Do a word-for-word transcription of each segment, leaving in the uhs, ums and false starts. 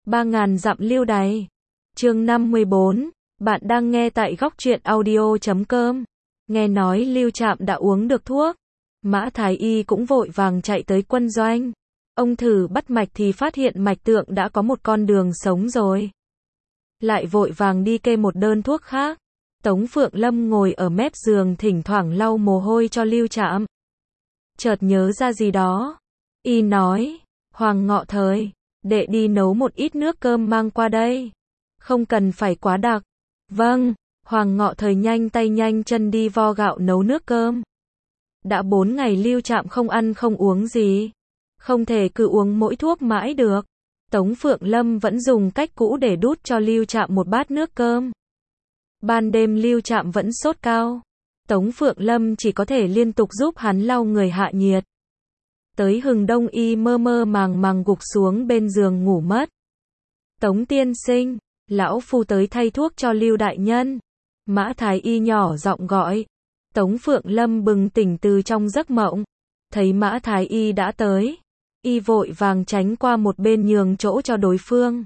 Ba ngàn dặm lưu đày. Chương năm mươi bốn. Bạn đang nghe tại góc truyện audio chấm com. Nghe nói Lưu Trạm đã uống được thuốc. Mã Thái Y cũng vội vàng chạy tới quân doanh. Ông thử bắt mạch thì phát hiện mạch tượng đã có một con đường sống rồi. Lại vội vàng đi kê một đơn thuốc khác. Tống Phượng Lâm ngồi ở mép giường thỉnh thoảng lau mồ hôi cho Lưu Trạm. Chợt nhớ ra gì đó. Y nói, Hoàng Ngọ Thời, đệ đi nấu một ít nước cơm mang qua đây. Không cần phải quá đặc. Vâng, Hoàng Ngọ Thời nhanh tay nhanh chân đi vo gạo nấu nước cơm. Đã bốn ngày Lưu Trạm không ăn không uống gì. Không thể cứ uống mỗi thuốc mãi được. Tống Phượng Lâm vẫn dùng cách cũ để đút cho Lưu Trạm một bát nước cơm. Ban đêm Lưu Trạm vẫn sốt cao. Tống Phượng Lâm chỉ có thể liên tục giúp hắn lau người hạ nhiệt. Tới hừng đông y mơ mơ màng màng gục xuống bên giường ngủ mất. Tống tiên sinh, lão phu tới thay thuốc cho Lưu đại nhân. Mã Thái Y nhỏ giọng gọi. Tống Phượng Lâm bừng tỉnh từ trong giấc mộng. Thấy Mã Thái Y đã tới. Y vội vàng tránh qua một bên nhường chỗ cho đối phương.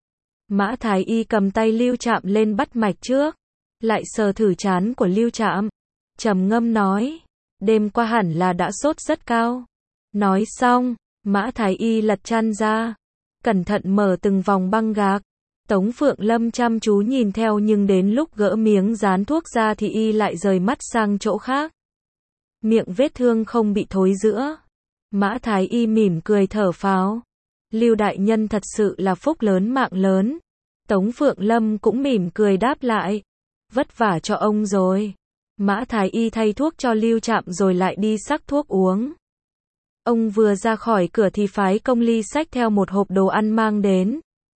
Mã Thái Y cầm tay Lưu Trạm lên bắt mạch trước. Lại sờ thử trán của Lưu Trạm. Trầm ngâm nói. Đêm qua hẳn là đã sốt rất cao. Nói xong, Mã Thái Y lật chăn ra. Cẩn thận mở từng vòng băng gạc. Tống Phượng Lâm chăm chú nhìn theo nhưng đến lúc gỡ miếng dán thuốc ra thì y lại rời mắt sang chỗ khác. Miệng vết thương không bị thối rữa. Mã Thái Y mỉm cười thở phào. Lưu đại nhân thật sự là phúc lớn mạng lớn. Tống Phượng Lâm cũng mỉm cười đáp lại. Vất vả cho ông rồi. Mã Thái Y thay thuốc cho Lưu Trạm rồi lại đi xắc thuốc uống. Ông vừa ra khỏi cửa thì phái công ly xách theo một hộp đồ ăn mang đến.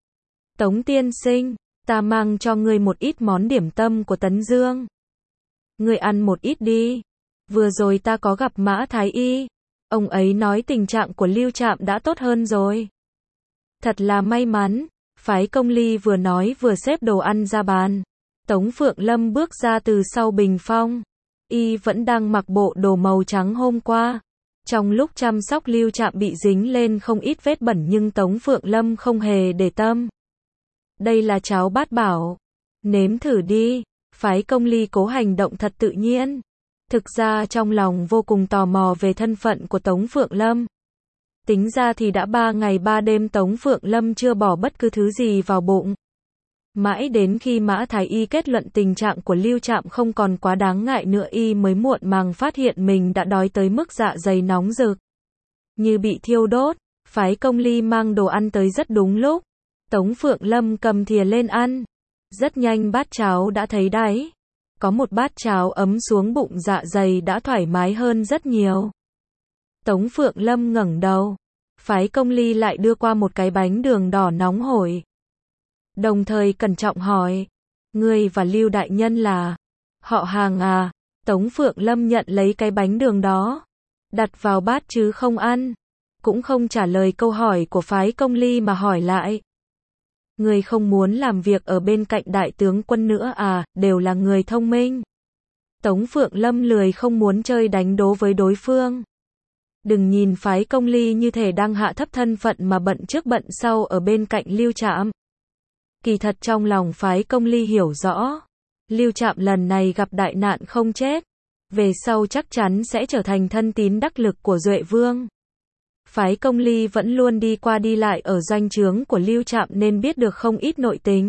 Tống tiên sinh, ta mang cho ngươi một ít món điểm tâm của Tấn Dương. Ngươi ăn một ít đi. Vừa rồi ta có gặp Mã Thái Y. Ông ấy nói tình trạng của Lưu Trạm đã tốt hơn rồi. Thật là may mắn. Phái công ly vừa nói vừa xếp đồ ăn ra bàn. Tống Phượng Lâm bước ra từ sau bình phong. Y vẫn đang mặc bộ đồ màu trắng hôm qua. Trong lúc chăm sóc Lưu Trạm bị dính lên không ít vết bẩn nhưng Tống Phượng Lâm không hề để tâm. Đây là cháo bát bảo. Nếm thử đi. Phái công ly cố hành động thật tự nhiên. Thực ra trong lòng vô cùng tò mò về thân phận của Tống Phượng Lâm. Tính ra thì đã ba ngày ba đêm Tống Phượng Lâm chưa bỏ bất cứ thứ gì vào bụng. Mãi đến khi Mã Thái Y kết luận tình trạng của Lưu Trạm không còn quá đáng ngại nữa y mới muộn màng phát hiện mình đã đói tới mức dạ dày nóng rực. Như bị thiêu đốt, phái công ly mang đồ ăn tới rất đúng lúc. Tống Phượng Lâm cầm thìa lên ăn. Rất nhanh bát cháo đã thấy đáy. Có một bát cháo ấm xuống bụng dạ dày đã thoải mái hơn rất nhiều. Tống Phượng Lâm ngẩng đầu. Phái công ly lại đưa qua một cái bánh đường đỏ nóng hổi. Đồng thời cẩn trọng hỏi. Ngươi và Lưu đại nhân là họ hàng à? Tống Phượng Lâm nhận lấy cái bánh đường đó. Đặt vào bát chứ không ăn. Cũng không trả lời câu hỏi của phái công ly mà hỏi lại. Ngươi không muốn làm việc ở bên cạnh đại tướng quân nữa à? Đều là người thông minh. Tống Phượng Lâm lười không muốn chơi đánh đố với đối phương. Đừng nhìn phái công ly như thể đang hạ thấp thân phận mà bận trước bận sau ở bên cạnh Lưu Trạm. Kỳ thật trong lòng phái công ly hiểu rõ. Lưu Trạm lần này gặp đại nạn không chết. Về sau chắc chắn sẽ trở thành thân tín đắc lực của Duệ Vương. Phái công ly vẫn luôn đi qua đi lại ở doanh trướng của Lưu Trạm nên biết được không ít nội tình.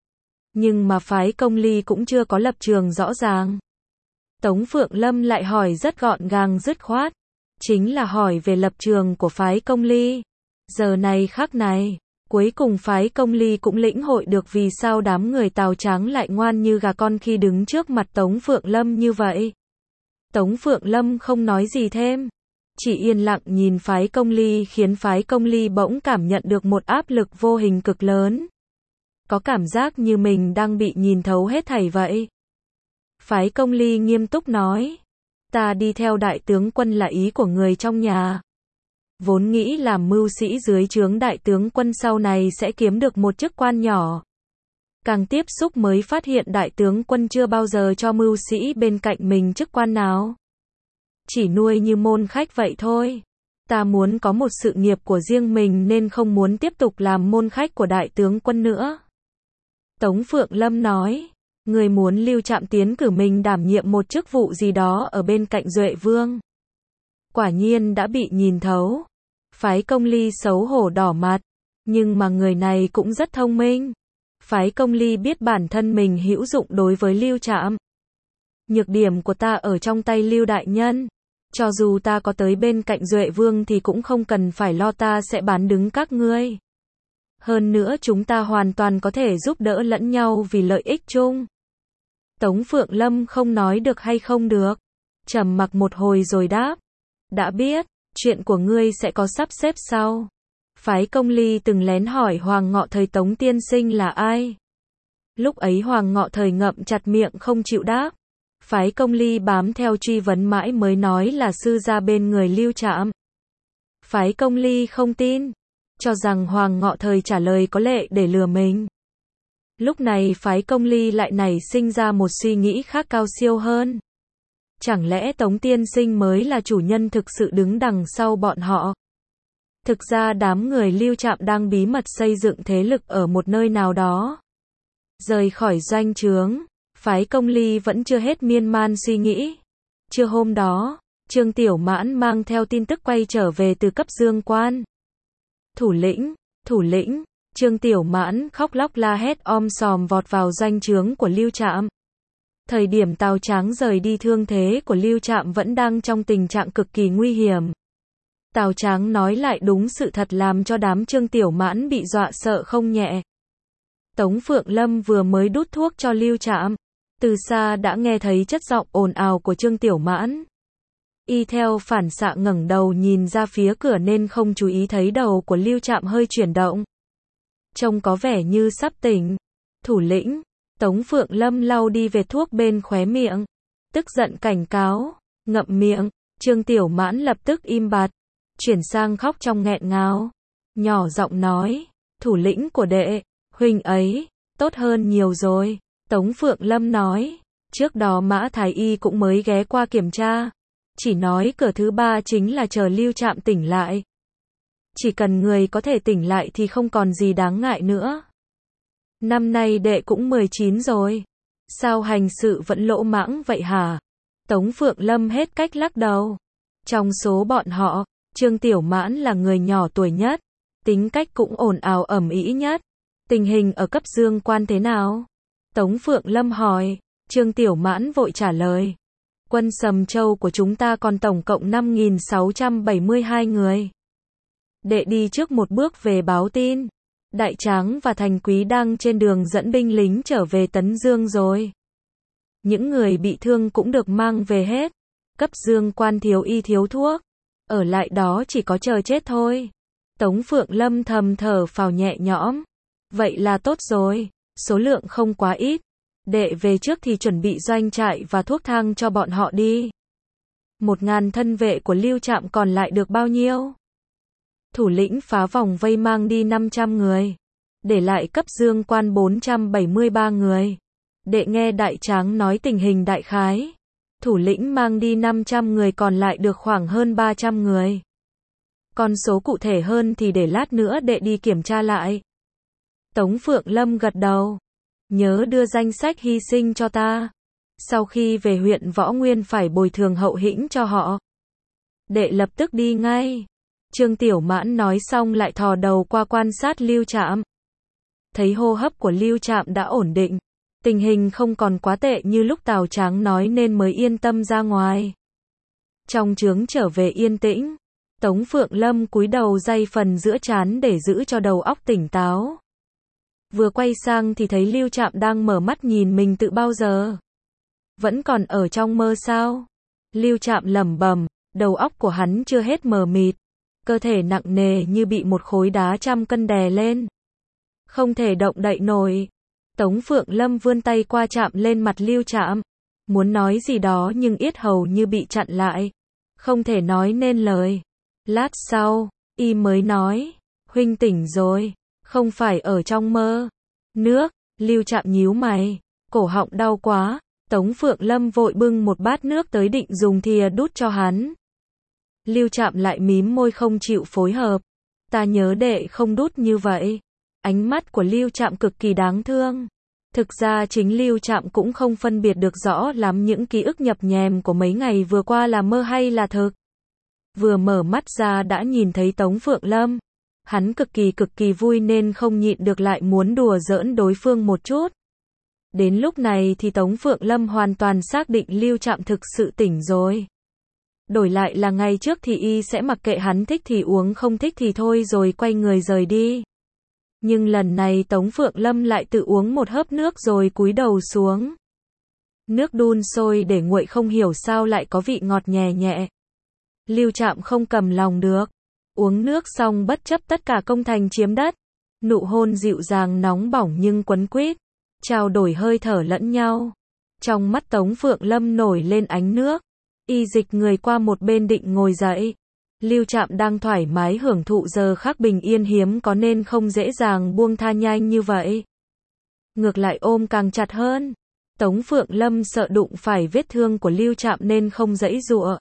Nhưng mà phái công ly cũng chưa có lập trường rõ ràng. Tống Phượng Lâm lại hỏi rất gọn gàng dứt khoát. Chính là hỏi về lập trường của phái công ly. Giờ này khắc này. Cuối cùng phái công ly cũng lĩnh hội được vì sao đám người Tào Tráng lại ngoan như gà con khi đứng trước mặt Tống Phượng Lâm như vậy. Tống Phượng Lâm không nói gì thêm. Chỉ yên lặng nhìn phái công ly khiến phái công ly bỗng cảm nhận được một áp lực vô hình cực lớn. Có cảm giác như mình đang bị nhìn thấu hết thảy vậy. Phái công ly nghiêm túc nói. Ta đi theo đại tướng quân là ý của người trong nhà. Vốn nghĩ làm mưu sĩ dưới trướng đại tướng quân sau này sẽ kiếm được một chức quan nhỏ. Càng tiếp xúc mới phát hiện đại tướng quân chưa bao giờ cho mưu sĩ bên cạnh mình chức quan nào. Chỉ nuôi như môn khách vậy thôi. Ta muốn có một sự nghiệp của riêng mình nên không muốn tiếp tục làm môn khách của đại tướng quân nữa. Tống Phượng Lâm nói, người muốn Lưu Trạm tiến cử mình đảm nhiệm một chức vụ gì đó ở bên cạnh Duệ Vương. Quả nhiên đã bị nhìn thấu. Phái Công Ly xấu hổ đỏ mặt, nhưng mà người này cũng rất thông minh. Phái Công Ly biết bản thân mình hữu dụng đối với Lưu Trạm. Nhược điểm của ta ở trong tay Lưu đại nhân. Cho dù ta có tới bên cạnh Duệ Vương thì cũng không cần phải lo ta sẽ bán đứng các ngươi. Hơn nữa chúng ta hoàn toàn có thể giúp đỡ lẫn nhau vì lợi ích chung. Tống Phượng Lâm không nói được hay không được. Trầm mặc một hồi rồi đáp. Đã biết, chuyện của ngươi sẽ có sắp xếp sau. Phái Công Ly từng lén hỏi Hoàng Ngọ Thời Tống tiên sinh là ai. Lúc ấy Hoàng Ngọ Thời ngậm chặt miệng không chịu đáp. Phái Công Ly bám theo truy vấn mãi mới nói là sư gia bên người Lưu Trạm. Phái Công Ly không tin, cho rằng Hoàng Ngọ Thời trả lời có lệ để lừa mình. Lúc này phái Công Ly lại nảy sinh ra một suy nghĩ khác cao siêu hơn. Chẳng lẽ Tống tiên sinh mới là chủ nhân thực sự đứng đằng sau bọn họ? Thực ra đám người Lưu Trạm đang bí mật xây dựng thế lực ở một nơi nào đó. Rời khỏi doanh trướng, phái Công Ly vẫn chưa hết miên man suy nghĩ. Trưa hôm đó, Trương Tiểu Mãn mang theo tin tức quay trở về từ cấp Dương Quan. Thủ lĩnh, thủ lĩnh, Trương Tiểu Mãn khóc lóc la hét om sòm vọt vào doanh trướng của Lưu Trạm. Thời điểm Tào Tráng rời đi thương thế của Lưu Trạm vẫn đang trong tình trạng cực kỳ nguy hiểm. Tào Tráng nói lại đúng sự thật làm cho đám Trương Tiểu Mãn bị dọa sợ không nhẹ. Tống Phượng Lâm vừa mới đút thuốc cho Lưu Trạm, từ xa đã nghe thấy chất giọng ồn ào của Trương Tiểu Mãn. Y theo phản xạ ngẩng đầu nhìn ra phía cửa nên không chú ý thấy đầu của Lưu Trạm hơi chuyển động. Trông có vẻ như sắp tỉnh. Thủ lĩnh, Tống Phượng Lâm lau đi vệt thuốc bên khóe miệng. Tức giận cảnh cáo, ngậm miệng, Trương Tiểu Mãn lập tức im bặt. Chuyển sang khóc trong nghẹn ngào. Nhỏ giọng nói, thủ lĩnh của đệ, huynh ấy, tốt hơn nhiều rồi. Tống Phượng Lâm nói, trước đó Mã Thái Y cũng mới ghé qua kiểm tra. Chỉ nói cửa thứ ba chính là chờ Lưu Trạm tỉnh lại. Chỉ cần người có thể tỉnh lại thì không còn gì đáng ngại nữa. Năm nay đệ cũng mười chín rồi. Sao hành sự vẫn lỗ mãng vậy hả? Tống Phượng Lâm hết cách lắc đầu. Trong số bọn họ, Trương Tiểu Mãn là người nhỏ tuổi nhất. Tính cách cũng ồn ào ầm ĩ nhất. Tình hình ở cấp Dương Quan thế nào? Tống Phượng Lâm hỏi. Trương Tiểu Mãn vội trả lời. Quân Sầm Châu của chúng ta còn tổng cộng năm nghìn sáu trăm bảy mươi hai người. Đệ đi trước một bước về báo tin. Đại Tráng và Thành Quý đang trên đường dẫn binh lính trở về Tấn Dương rồi. Những người bị thương cũng được mang về hết. Cấp Dương Quan thiếu y thiếu thuốc. Ở lại đó chỉ có chờ chết thôi. Tống Phượng Lâm thầm thở phào nhẹ nhõm. Vậy là tốt rồi. Số lượng không quá ít. Đệ về trước thì chuẩn bị doanh trại và thuốc thang cho bọn họ đi. Một ngàn thân vệ của Lưu Trạm còn lại được bao nhiêu? Thủ lĩnh phá vòng vây mang đi năm trăm người. Để lại cấp Dương Quan bốn trăm bảy mươi ba người. Đệ nghe Đại Tráng nói tình hình đại khái. Thủ lĩnh mang đi năm trăm người còn lại được khoảng hơn ba trăm người. Con số cụ thể hơn thì để lát nữa đệ đi kiểm tra lại. Tống Phượng Lâm gật đầu. Nhớ đưa danh sách hy sinh cho ta. Sau khi về huyện Võ Nguyên phải bồi thường hậu hĩnh cho họ. Đệ lập tức đi ngay. Trương Tiểu Mãn nói xong lại thò đầu qua quan sát Lưu Trạm. Thấy hô hấp của Lưu Trạm đã ổn định. Tình hình không còn quá tệ như lúc Tào Tráng nói nên mới yên tâm ra ngoài. Trong trướng trở về yên tĩnh. Tống Phượng Lâm cúi đầu day phần giữa trán để giữ cho đầu óc tỉnh táo. Vừa quay sang thì thấy Lưu Trạm đang mở mắt nhìn mình từ bao giờ. Vẫn còn ở trong mơ sao? Lưu Trạm lẩm bẩm, đầu óc của hắn chưa hết mờ mịt. Cơ thể nặng nề như bị một khối đá trăm cân đè lên. Không thể động đậy nổi. Tống Phượng Lâm vươn tay qua chạm lên mặt Lưu Trạm. Muốn nói gì đó nhưng yết hầu như bị chặn lại. Không thể nói nên lời. Lát sau, y mới nói, huynh tỉnh rồi. Không phải ở trong mơ. Nước, Lưu Trạm nhíu mày. Cổ họng đau quá. Tống Phượng Lâm vội bưng một bát nước tới định dùng thìa đút cho hắn. Lưu Trạm lại mím môi không chịu phối hợp. Ta nhớ đệ không đút như vậy. Ánh mắt của Lưu Trạm cực kỳ đáng thương. Thực ra chính Lưu Trạm cũng không phân biệt được rõ lắm những ký ức nhập nhèm của mấy ngày vừa qua là mơ hay là thực. Vừa mở mắt ra đã nhìn thấy Tống Phượng Lâm. Hắn cực kỳ cực kỳ vui nên không nhịn được lại muốn đùa giỡn đối phương một chút. Đến lúc này thì Tống Phượng Lâm hoàn toàn xác định Lưu Trạm thực sự tỉnh rồi. Đổi lại là ngày trước thì y sẽ mặc kệ hắn thích thì uống không thích thì thôi rồi quay người rời đi. Nhưng lần này Tống Phượng Lâm lại tự uống một hớp nước rồi cúi đầu xuống. Nước đun sôi để nguội không hiểu sao lại có vị ngọt nhẹ nhẹ. Lưu Trạm không cầm lòng được. Uống nước xong bất chấp tất cả công thành chiếm đất. Nụ hôn dịu dàng nóng bỏng nhưng quấn quýt. Trao đổi hơi thở lẫn nhau. Trong mắt Tống Phượng Lâm nổi lên ánh nước. Y dịch người qua một bên định ngồi dậy. Lưu Trạm đang thoải mái hưởng thụ giờ khắc bình yên hiếm có nên không dễ dàng buông tha nhanh như vậy. Ngược lại ôm càng chặt hơn. Tống Phượng Lâm sợ đụng phải vết thương của Lưu Trạm nên không giãy giụa.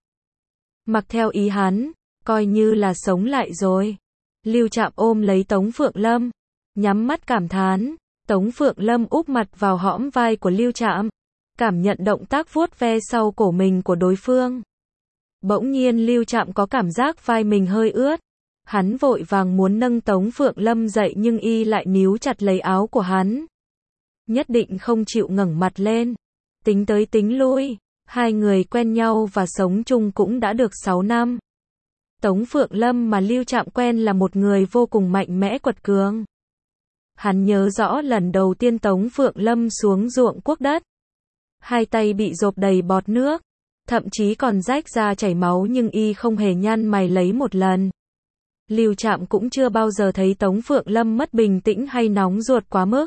Mặc theo ý hắn, coi như là sống lại rồi. Lưu Trạm ôm lấy Tống Phượng Lâm, nhắm mắt cảm thán. Tống Phượng Lâm úp mặt vào hõm vai của Lưu Trạm, cảm nhận động tác vuốt ve sau cổ mình của đối phương. Bỗng nhiên Lưu Trạm có cảm giác vai mình hơi ướt. Hắn vội vàng muốn nâng Tống Phượng Lâm dậy nhưng y lại níu chặt lấy áo của hắn. Nhất định không chịu ngẩng mặt lên. Tính tới tính lui, hai người quen nhau và sống chung cũng đã được sáu năm. Tống Phượng Lâm mà Lưu Trạm quen là một người vô cùng mạnh mẽ quật cường. Hắn nhớ rõ lần đầu tiên Tống Phượng Lâm xuống ruộng cuốc đất. Hai tay bị dộp đầy bọt nước, thậm chí còn rách ra chảy máu nhưng y không hề nhăn mày lấy một lần. Lưu Trạm cũng chưa bao giờ thấy Tống Phượng Lâm mất bình tĩnh hay nóng ruột quá mức.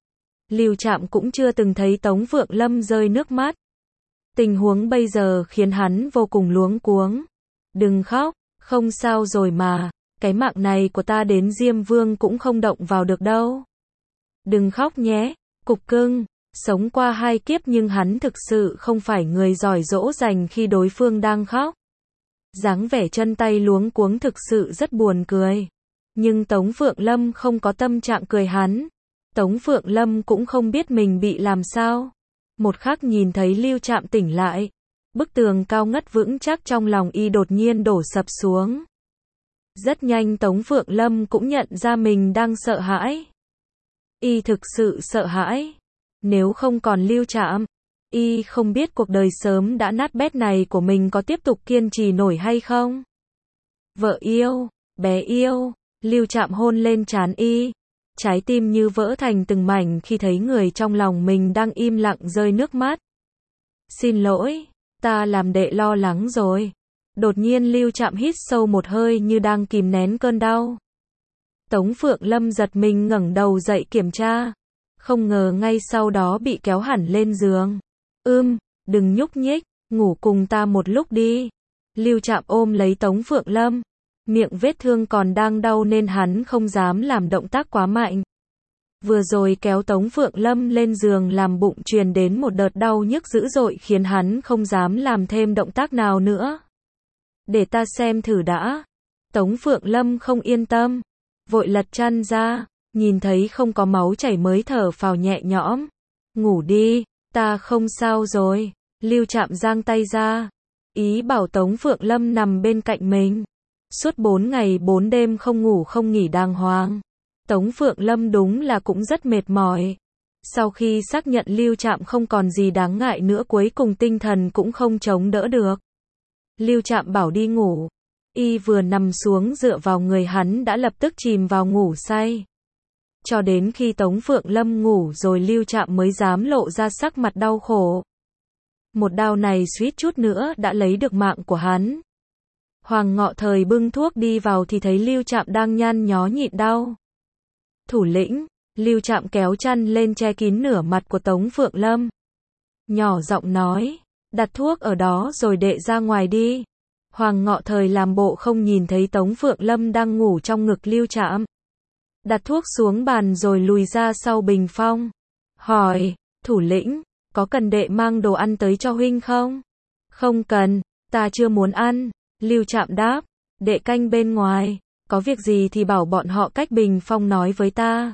Lưu Trạm cũng chưa từng thấy Tống Phượng Lâm rơi nước mắt. Tình huống bây giờ khiến hắn vô cùng luống cuống. Đừng khóc, không sao rồi mà, cái mạng này của ta đến Diêm Vương cũng không động vào được đâu. Đừng khóc nhé, cục cưng. Sống qua hai kiếp nhưng hắn thực sự không phải người giỏi dỗ dành khi đối phương đang khóc. Dáng vẻ chân tay luống cuống thực sự rất buồn cười. Nhưng Tống Phượng Lâm không có tâm trạng cười hắn. Tống Phượng Lâm cũng không biết mình bị làm sao. Một khắc nhìn thấy Lưu Trạm tỉnh lại. Bức tường cao ngất vững chắc trong lòng y đột nhiên đổ sập xuống. Rất nhanh Tống Phượng Lâm cũng nhận ra mình đang sợ hãi. Y thực sự sợ hãi. Nếu không còn Lưu Trạm, y không biết cuộc đời sớm đã nát bét này của mình có tiếp tục kiên trì nổi hay không. Vợ yêu, bé yêu, Lưu Trạm hôn lên trán y. Trái tim như vỡ thành từng mảnh khi thấy người trong lòng mình đang im lặng rơi nước mắt. Xin lỗi, ta làm đệ lo lắng rồi. Đột nhiên Lưu Trạm hít sâu một hơi như đang kìm nén cơn đau. Tống Phượng Lâm giật mình ngẩng đầu dậy kiểm tra. Không ngờ ngay sau đó bị kéo hẳn lên giường. Ưm, đừng nhúc nhích, ngủ cùng ta một lúc đi. Lưu Trạm ôm lấy Tống Phượng Lâm. Miệng vết thương còn đang đau nên hắn không dám làm động tác quá mạnh. Vừa rồi kéo Tống Phượng Lâm lên giường làm bụng truyền đến một đợt đau nhức dữ dội khiến hắn không dám làm thêm động tác nào nữa. Để ta xem thử đã. Tống Phượng Lâm không yên tâm. Vội lật chăn ra. Nhìn thấy không có máu chảy mới thở phào nhẹ nhõm. Ngủ đi, ta không sao rồi. Lưu Trạm giang tay ra. Ý bảo Tống Phượng Lâm nằm bên cạnh mình. Suốt bốn ngày bốn đêm không ngủ không nghỉ đàng hoàng. Tống Phượng Lâm đúng là cũng rất mệt mỏi. Sau khi xác nhận Lưu Trạm không còn gì đáng ngại nữa cuối cùng tinh thần cũng không chống đỡ được. Lưu Trạm bảo đi ngủ. Y vừa nằm xuống dựa vào người hắn đã lập tức chìm vào ngủ say. Cho đến khi Tống Phượng Lâm ngủ rồi Lưu Trạm mới dám lộ ra sắc mặt đau khổ. Một đao này suýt chút nữa đã lấy được mạng của hắn. Hoàng Ngọ Thời bưng thuốc đi vào thì thấy Lưu Trạm đang nhăn nhó nhịn đau. Thủ lĩnh, Lưu Trạm kéo chăn lên che kín nửa mặt của Tống Phượng Lâm. Nhỏ giọng nói, đặt thuốc ở đó rồi đệ ra ngoài đi. Hoàng Ngọ Thời làm bộ không nhìn thấy Tống Phượng Lâm đang ngủ trong ngực Lưu Trạm. Đặt thuốc xuống bàn rồi lùi ra sau bình phong. Hỏi, thủ lĩnh, có cần đệ mang đồ ăn tới cho huynh không? Không cần, ta chưa muốn ăn. Lưu Trạm đáp, đệ canh bên ngoài, có việc gì thì bảo bọn họ cách bình phong nói với ta.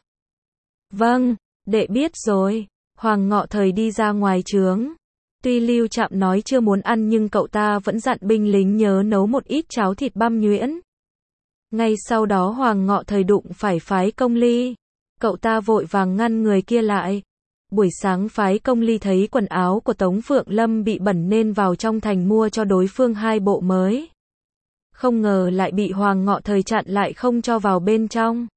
Vâng, đệ biết rồi. Hoàng Ngọ Thời đi ra ngoài trướng. Tuy Lưu Trạm nói chưa muốn ăn nhưng cậu ta vẫn dặn binh lính nhớ nấu một ít cháo thịt băm nhuyễn. Ngay sau đó Hoàng Ngọ Thời đụng phải Phái Công Ly. Cậu ta vội vàng ngăn người kia lại. Buổi sáng Phái Công Ly thấy quần áo của Tống Phượng Lâm bị bẩn nên vào trong thành mua cho đối phương hai bộ mới. Không ngờ lại bị Hoàng Ngọ Thời chặn lại không cho vào bên trong.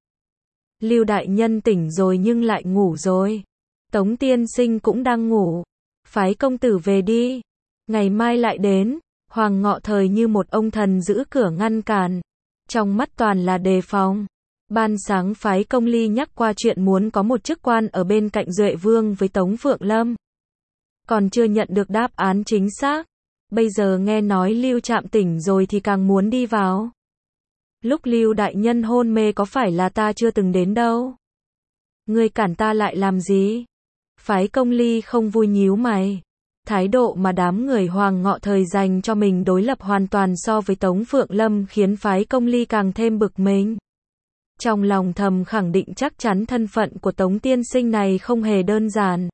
Lưu đại nhân tỉnh rồi nhưng lại ngủ rồi. Tống tiên sinh cũng đang ngủ. Phái công tử về đi. Ngày mai lại đến. Hoàng Ngọ Thời như một ông thần giữ cửa ngăn cản. Trong mắt toàn là đề phòng. Ban sáng Phái Công Ly nhắc qua chuyện muốn có một chức quan ở bên cạnh Duệ Vương với Tống Phượng Lâm. Còn chưa nhận được đáp án chính xác. Bây giờ nghe nói Lưu Trạm tỉnh rồi thì càng muốn đi vào. Lúc Lưu đại nhân hôn mê có phải là ta chưa từng đến đâu. Ngươi cản ta lại làm gì? Phái Công Ly không vui nhíu mày. Thái độ mà đám người Hoàng Ngọ Thời dành cho mình đối lập hoàn toàn so với Tống Phượng Lâm khiến Phái Công Ly càng thêm bực mình. Trong lòng thầm khẳng định chắc chắn thân phận của Tống tiên sinh này không hề đơn giản.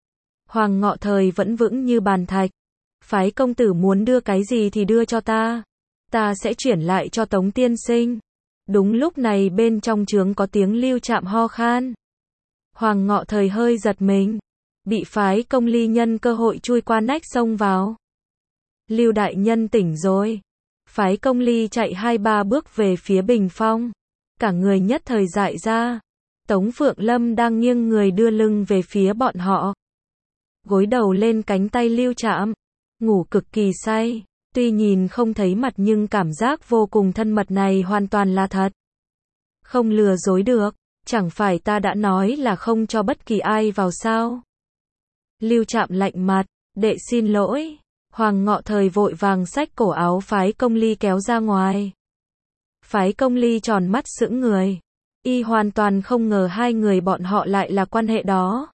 Hoàng Ngọ Thời vẫn vững như bàn thạch. Phái công tử muốn đưa cái gì thì đưa cho ta. Ta sẽ chuyển lại cho Tống tiên sinh. Đúng lúc này bên trong trướng có tiếng Lưu Trạm ho khan. Hoàng Ngọ Thời hơi giật mình. Bị Phái Công Ly nhân cơ hội chui qua nách xông vào. Lưu đại nhân tỉnh rồi. Phái Công Ly chạy hai ba bước về phía bình phong. Cả người nhất thời dại ra. Tống Phượng Lâm đang nghiêng người đưa lưng về phía bọn họ. Gối đầu lên cánh tay Lưu Trạm. Ngủ cực kỳ say. Tuy nhìn không thấy mặt nhưng cảm giác vô cùng thân mật này hoàn toàn là thật. Không lừa dối được. Chẳng phải ta đã nói là không cho bất kỳ ai vào sao? Lưu Trạm lạnh mặt. Đệ xin lỗi. Hoàng Ngọ Thời vội vàng xách cổ áo Phái Công Ly kéo ra ngoài. Phái Công Ly tròn mắt sững người. Y hoàn toàn không ngờ hai người bọn họ lại là quan hệ đó.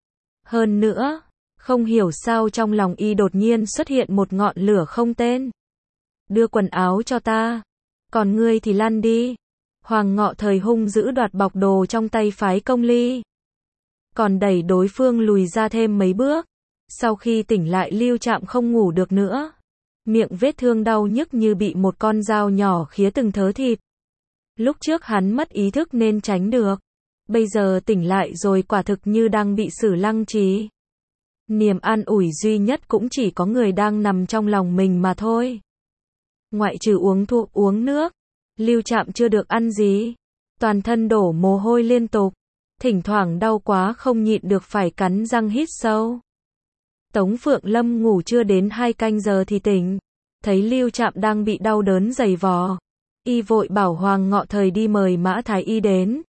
Hơn nữa, không hiểu sao trong lòng y đột nhiên xuất hiện một ngọn lửa không tên. Đưa quần áo cho ta. Còn ngươi thì lăn đi. Hoàng Ngọ Thời hung dữ đoạt bọc đồ trong tay Phái Công Ly. Còn đẩy đối phương lùi ra thêm mấy bước. Sau khi tỉnh lại Lưu Trạm không ngủ được nữa. Miệng vết thương đau nhức như bị một con dao nhỏ khía từng thớ thịt. Lúc trước hắn mất ý thức nên tránh được. Bây giờ tỉnh lại rồi quả thực như đang bị xử lăng trì. Niềm an ủi duy nhất cũng chỉ có người đang nằm trong lòng mình mà thôi. Ngoại trừ uống thuốc uống nước, Lưu Trạm chưa được ăn gì. Toàn thân đổ mồ hôi liên tục. Thỉnh thoảng đau quá không nhịn được phải cắn răng hít sâu. Tống Phượng Lâm ngủ chưa đến hai canh giờ thì tỉnh. Thấy Lưu Trạm đang bị đau đớn giày vò. Y vội bảo Hoàng Ngọ Thời đi mời Mã Thái Y đến.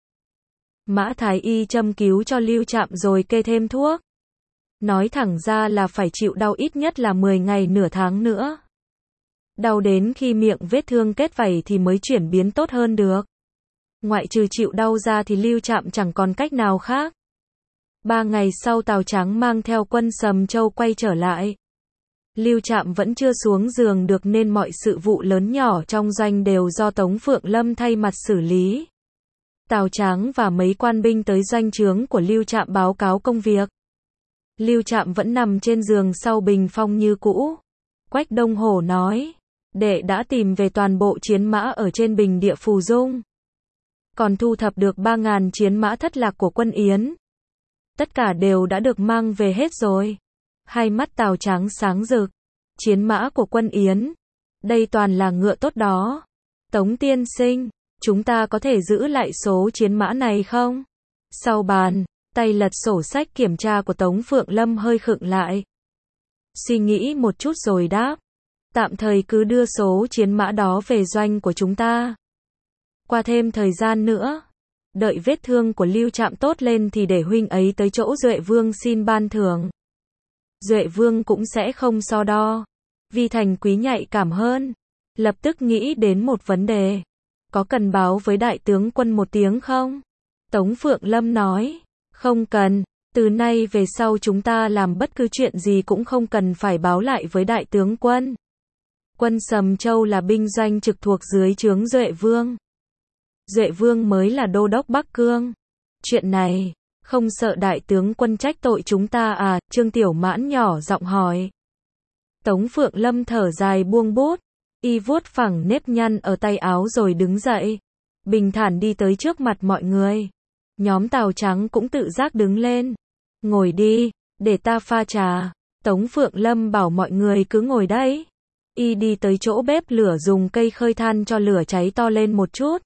Mã Thái Y châm cứu cho Lưu Trạm rồi kê thêm thuốc. Nói thẳng ra là phải chịu đau ít nhất là mười ngày nửa tháng nữa. Đau đến khi miệng vết thương kết vảy thì mới chuyển biến tốt hơn được. Ngoại trừ chịu đau ra thì Lưu Trạm chẳng còn cách nào khác. Ba ngày sau Tào Tráng mang theo quân Sầm Châu quay trở lại. Lưu Trạm vẫn chưa xuống giường được nên mọi sự vụ lớn nhỏ trong doanh đều do Tống Phượng Lâm thay mặt xử lý. Tào Tráng và mấy quan binh tới doanh trướng của Lưu Trạm báo cáo công việc. Lưu Trạm vẫn nằm trên giường sau bình phong như cũ. Quách Đông Hổ nói, đệ đã tìm về toàn bộ chiến mã ở trên bình địa Phù Dung. Còn thu thập được ba ngàn chiến mã thất lạc của quân Yến. Tất cả đều đã được mang về hết rồi. Hai mắt Tào Tráng sáng rực. Chiến mã của quân Yến. Đây toàn là ngựa tốt đó. Tống tiên sinh, chúng ta có thể giữ lại số chiến mã này không? Sau bàn, tay lật sổ sách kiểm tra của Tống Phượng Lâm hơi khựng lại. Suy nghĩ một chút rồi đáp. Tạm thời cứ đưa số chiến mã đó về doanh của chúng ta. Qua thêm thời gian nữa. Đợi vết thương của Lưu Trạm tốt lên thì để huynh ấy tới chỗ Duệ Vương xin ban thưởng. Duệ Vương cũng sẽ không so đo. Vi Thành Quý nhạy cảm hơn. Lập tức nghĩ đến một vấn đề. Có cần báo với đại tướng quân một tiếng không? Tống Phượng Lâm nói. Không cần. Từ nay về sau chúng ta làm bất cứ chuyện gì cũng không cần phải báo lại với đại tướng quân. Quân Sầm Châu là binh doanh trực thuộc dưới trướng Duệ Vương. Duệ Vương mới là đô đốc Bắc Cương. Chuyện này, không sợ đại tướng quân trách tội chúng ta à? Trương Tiểu Mãn nhỏ giọng hỏi. Tống Phượng Lâm thở dài buông bút, y vuốt phẳng nếp nhăn ở tay áo rồi đứng dậy, bình thản đi tới trước mặt mọi người. Nhóm Tào Trắng cũng tự giác đứng lên. Ngồi đi, để ta pha trà. Tống Phượng Lâm bảo mọi người cứ ngồi đấy. Y đi tới chỗ bếp lửa dùng cây khơi than cho lửa cháy to lên một chút.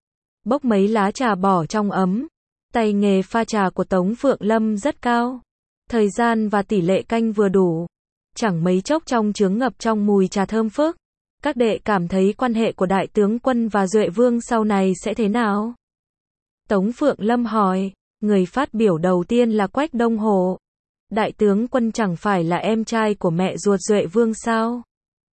Bốc mấy lá trà bỏ trong ấm. Tay nghề pha trà của Tống Phượng Lâm rất cao. Thời gian và tỷ lệ canh vừa đủ. Chẳng mấy chốc trong trướng ngập trong mùi trà thơm phức. Các đệ cảm thấy quan hệ của đại tướng quân và Duệ Vương sau này sẽ thế nào? Tống Phượng Lâm hỏi. Người phát biểu đầu tiên là Quách Đông Hồ. Đại tướng quân chẳng phải là em trai của mẹ ruột Duệ Vương sao?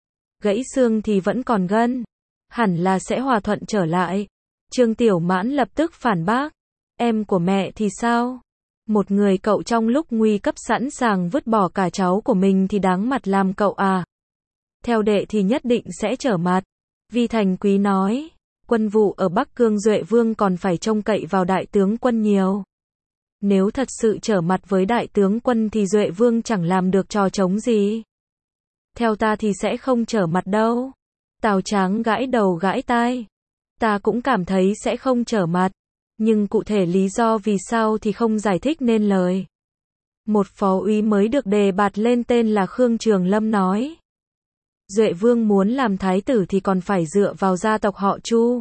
Gãy xương thì vẫn còn gân. Hẳn là sẽ hòa thuận trở lại. Trương Tiểu Mãn lập tức phản bác. Em của mẹ thì sao? Một người cậu trong lúc nguy cấp sẵn sàng vứt bỏ cả cháu của mình thì đáng mặt làm cậu à? Theo đệ thì nhất định sẽ trở mặt. Vi Thành Quý nói. Quân vụ ở Bắc Cương Duệ Vương còn phải trông cậy vào đại tướng quân nhiều. Nếu thật sự trở mặt với đại tướng quân thì Duệ Vương chẳng làm được trò trống gì. Theo ta thì sẽ không trở mặt đâu. Tào Tráng gãi đầu gãi tai. Ta cũng cảm thấy sẽ không trở mặt. Nhưng cụ thể lý do vì sao thì không giải thích nên lời. Một phó úy mới được đề bạt lên tên là Khương Trường Lâm nói. Duệ Vương muốn làm thái tử thì còn phải dựa vào gia tộc họ Chu.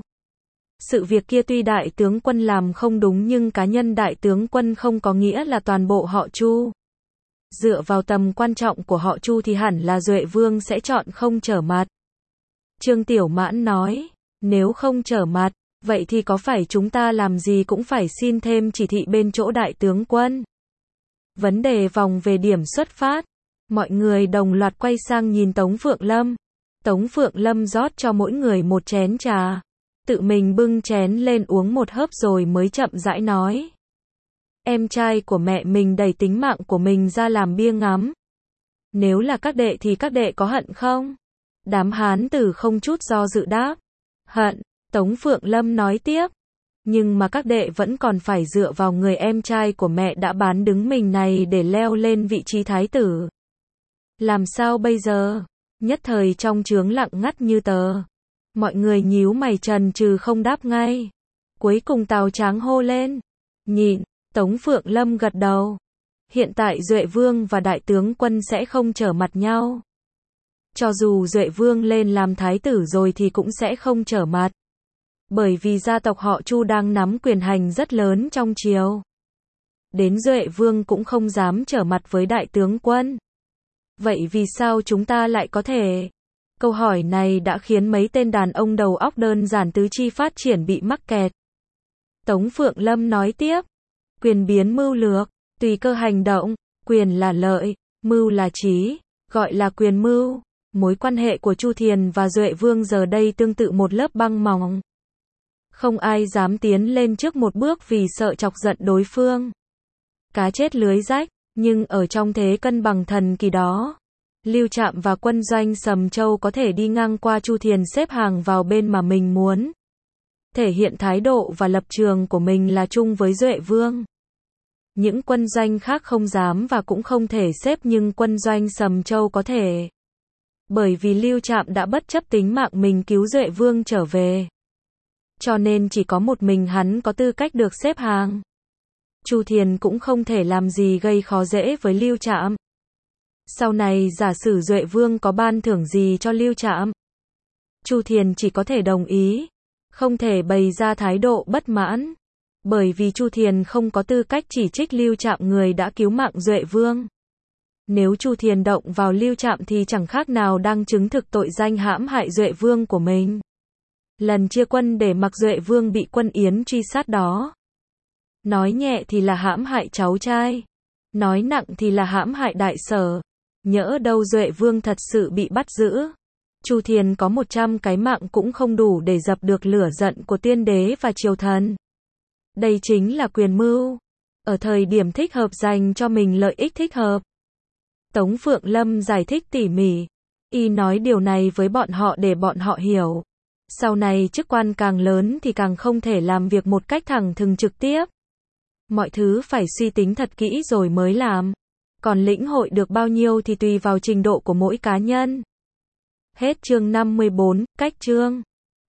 Sự việc kia tuy đại tướng quân làm không đúng nhưng cá nhân đại tướng quân không có nghĩa là toàn bộ họ Chu. Dựa vào tầm quan trọng của họ Chu thì hẳn là Duệ Vương sẽ chọn không trở mặt. Trương Tiểu Mãn nói, nếu không trở mặt, vậy thì có phải chúng ta làm gì cũng phải xin thêm chỉ thị bên chỗ đại tướng quân? Vấn đề vòng về điểm xuất phát. Mọi người đồng loạt quay sang nhìn Tống Phượng Lâm. Tống Phượng Lâm rót cho mỗi người một chén trà. Tự mình bưng chén lên uống một hớp rồi mới chậm rãi nói. Em trai của mẹ mình đẩy tính mạng của mình ra làm bia ngắm. Nếu là các đệ thì các đệ có hận không? Đám hán tử không chút do dự đáp. Hận, Tống Phượng Lâm nói tiếp. Nhưng mà các đệ vẫn còn phải dựa vào người em trai của mẹ đã bán đứng mình này để leo lên vị trí thái tử. Làm sao bây giờ? Nhất thời trong trướng lặng ngắt như tờ. Mọi người nhíu mày trần trừ không đáp ngay. Cuối cùng Tào Tráng hô lên. Nhịn, Tống Phượng Lâm gật đầu. Hiện tại Duệ Vương và đại tướng quân sẽ không trở mặt nhau. Cho dù Duệ Vương lên làm thái tử rồi thì cũng sẽ không trở mặt. Bởi vì gia tộc họ Chu đang nắm quyền hành rất lớn trong triều. Đến Duệ Vương cũng không dám trở mặt với đại tướng quân. Vậy vì sao chúng ta lại có thể? Câu hỏi này đã khiến mấy tên đàn ông đầu óc đơn giản tứ chi phát triển bị mắc kẹt. Tống Phượng Lâm nói tiếp. Quyền biến mưu lược, tùy cơ hành động, quyền là lợi, mưu là trí, gọi là quyền mưu. Mối quan hệ của Chu Thiền và Duệ Vương giờ đây tương tự một lớp băng mỏng. Không ai dám tiến lên trước một bước vì sợ chọc giận đối phương. Cá chết lưới rách, nhưng ở trong thế cân bằng thần kỳ đó, Lưu Trạm và quân doanh Sầm Châu có thể đi ngang qua Chu Thiền xếp hàng vào bên mà mình muốn. Thể hiện thái độ và lập trường của mình là chung với Duệ Vương. Những quân doanh khác không dám và cũng không thể xếp nhưng quân doanh Sầm Châu có thể. Bởi vì Lưu Trạm đã bất chấp tính mạng mình cứu Duệ Vương trở về. Cho nên chỉ có một mình hắn có tư cách được xếp hàng. Chu Thiền cũng không thể làm gì gây khó dễ với Lưu Trạm. Sau này giả sử Duệ Vương có ban thưởng gì cho Lưu Trạm, Chu Thiền chỉ có thể đồng ý, không thể bày ra thái độ bất mãn. Bởi vì Chu Thiền không có tư cách chỉ trích Lưu Trạm người đã cứu mạng Duệ Vương. Nếu Chu Thiền động vào Lưu Trạm thì chẳng khác nào đang chứng thực tội danh hãm hại Duệ Vương của mình. Lần chia quân để mặc Duệ Vương bị quân Yến truy sát đó. Nói nhẹ thì là hãm hại cháu trai. Nói nặng thì là hãm hại đại sở. Nhỡ đâu Duệ Vương thật sự bị bắt giữ. Chu Thiền có một trăm cái mạng cũng không đủ để dập được lửa giận của tiên đế và triều thần. Đây chính là quyền mưu. Ở thời điểm thích hợp dành cho mình lợi ích thích hợp. Tống Phượng Lâm giải thích tỉ mỉ. Y nói điều này với bọn họ để bọn họ hiểu. Sau này chức quan càng lớn thì càng không thể làm việc một cách thẳng thừng trực tiếp. Mọi thứ phải suy tính thật kỹ rồi mới làm. Còn lĩnh hội được bao nhiêu thì tùy vào trình độ của mỗi cá nhân. Hết chương năm mươi bốn, cách chương.